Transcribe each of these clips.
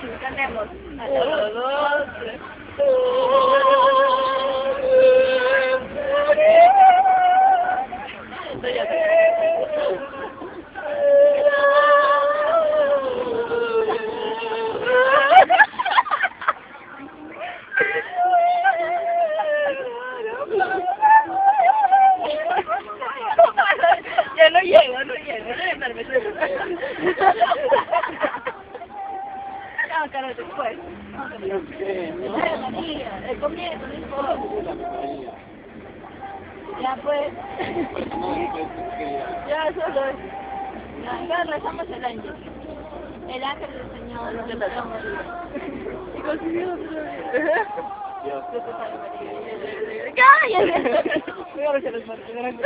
Cantemos. 1, 2, 3. Ya no llego, no llego. No, claro, después. El comienzo, no importa. Ya pues. Ya solo es. Ya rezamos el ángel. El ángel del Señor. Y consiguió otra vez. ¡Cállate! Cuidado que les mantendrán.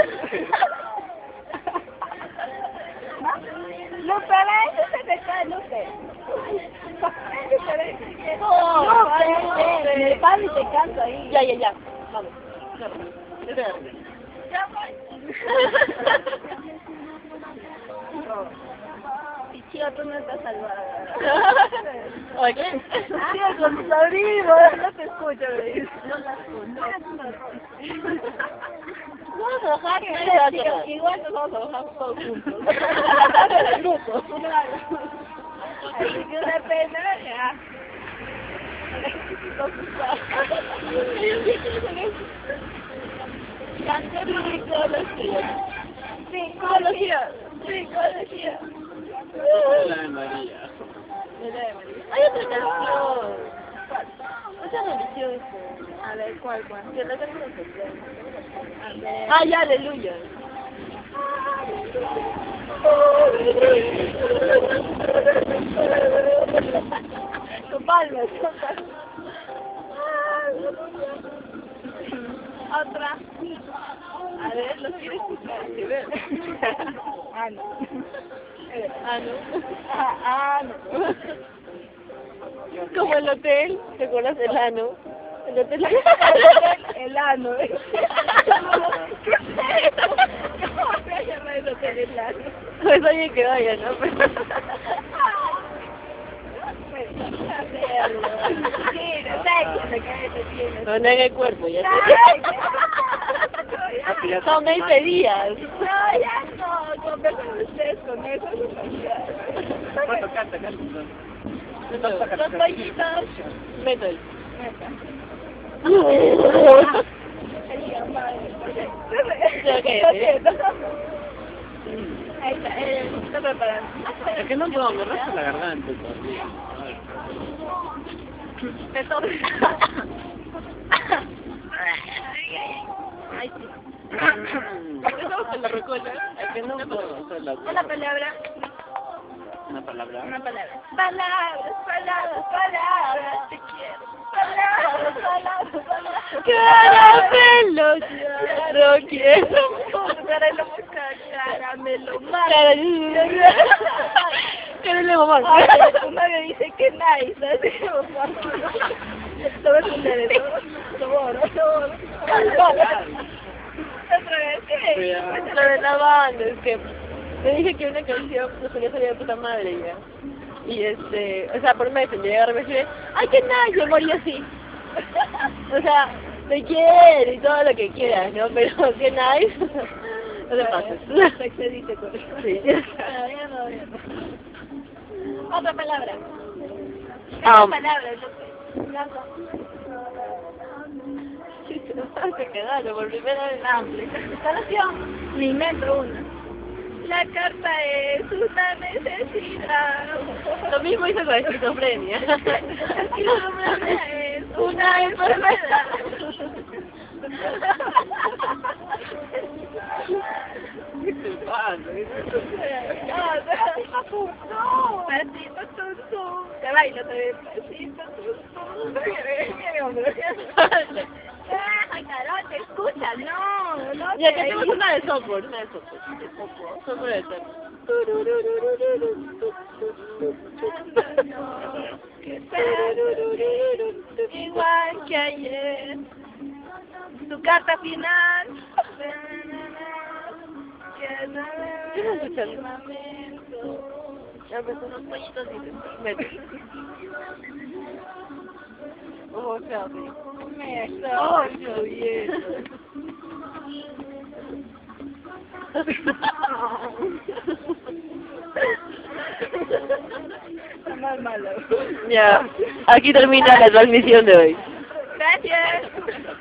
Lupe, ven, se te cae, Lupe. Lupe, me paro y te canto ahí. Ya. Vamos. Ya voy. Pichillo, tú no estás salvada. ¿Oye? Tío, con tus audífonos, no te escucho, ¿ves? No la escucho. Vamos a bajar, igual nos vamos a bajar todos juntos. El grupo. Así que una pena, ya. Cantemos psicología. Psicología. La de María. Hay otra canción. Otra deliciosa. A ver, ¿cuál? Que la canción no se puede. Ah, ya, aleluya. Con palmas, Otra. A ver, ¿lo quieres escuchar? No. No. Como el hotel, ¿te acuerdas del ano? El hotel. El ano. ¿Cómo se llama el hotel el ano? Pues oye que vaya, ¿no? No en el cuerpo, ya sé. Son 20 días. No, ya no. Conversan ustedes con eso. ¿Cuánto canta? Los pollitos. Mételo. Ahí está, está preparado. Es que no puedo, me raspa la garganta todavía. Te toca. Ay, sí. Empezamos con la rocola. Es que no puedo hacer la Una palabra. Una palabra. Palabras, te quiero. Palabras. Caramelo, claro, quiero. Caramelo, Caramelo, mamá. Ay, tu madre dice que nice, así todo es un derecho. Otra vez, ¿qué? Lo de la banda, es que me dije que una canción no quería salir de puta madre ya. Y o sea, por meses llegar a decir, ay, qué nice, yo morí así. O sea, te quiero y todo lo que quieras, ¿no? Pero qué nice. No te pases. Te excediste con eso. Sí. Ya no. Otra palabra. Ah. Otra palabra, Blanco. Sí, se nos hace quedar por primera vez. Instalación. Me invento una. La carta es una necesidad. Lo mismo hizo con la esquizofrenia. La esquizofrenia es una enfermedad. ¿Qué te pasa? Pasito tum. Te bailo, te veo. Pasito tum. Ay, Carol, te escucha, no. Ya que tenemos una de software, Software de ser. Igual que ayer. Tu carta final. Ya pues unos pollitos dices. Vete. Oh, Shelby. Me está lloviendo. Está mal malo. Ya, aquí termina la transmisión de hoy. Gracias.